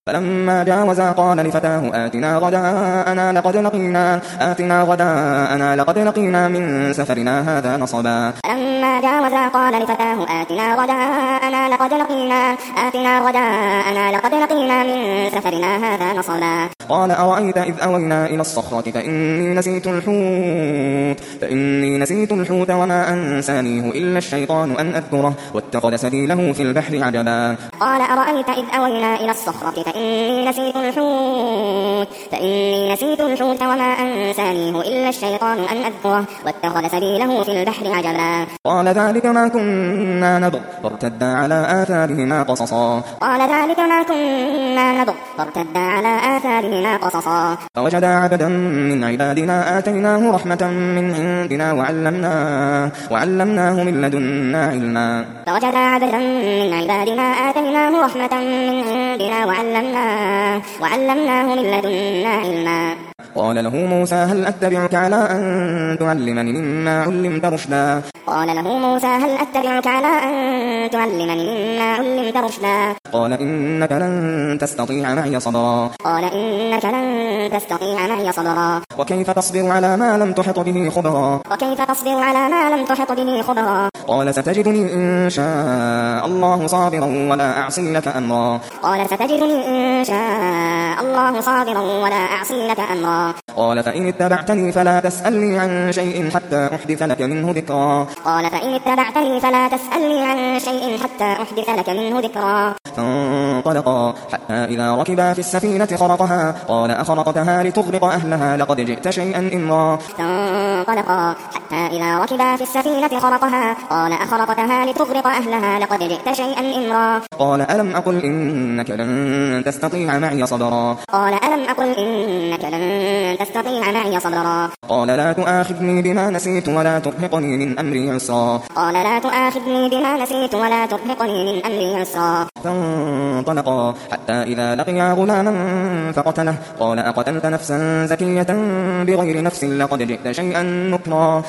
فلما جاوزا قال لفتاه آتنا غداءنا لقد لقينا من سفرنا هذا نصبا. فلما جاوزا قال لفتاه آتنا غداءنا من سفرنا هذا نصبا. قال أرأيت إذ أوينا إلى الصخرة فإني نسيت الحوت وما أنسانيه إلا الشيطان أن أذكره واتخذ سبيله في البحر عجبا. قال أرأيت إذ أوينا إلى الصخرة فإني نسيت الحوت وما أنسانيه إلا الشيطان أن أذكره واتخذ سبيله في البحر عجبا. قال ذلك ما كنا نبغ فارتدا على آثارهما قصصا. فوجدا عبدا من عبادنا آتيناه رحمة من عندنا وعلمناه من لدنا علما. قال له موسى هل أتبعك على أن تعلمني مما علمت رشدا. قال إنك لن تستطيع معي صبرا. وكيف تصبر على ما لم تحط به خبرا. قال ستجدني إن شاء الله صابرا ولا أعصي لك أمرا. قال فإن اتبعتني فلا تسألني عن شيء حتى أحدث لك منه ذكرا. فانطلقا حتى إذا ركبا في السفينة خرقها قال أخرقتها لتغرق أهلها لقد جئت شيئا إمرا. قال ألم أقل إنك لن تستطيع معي صبرا. قال لا تؤاخذني بما نسيت ولا ترهقني من أمري عسرا. فانطلقا حتى إذا لقيا غلاما فقتله قال أقتلت نفسا زكية بغير نفس لقد جئت شيئا نكرا.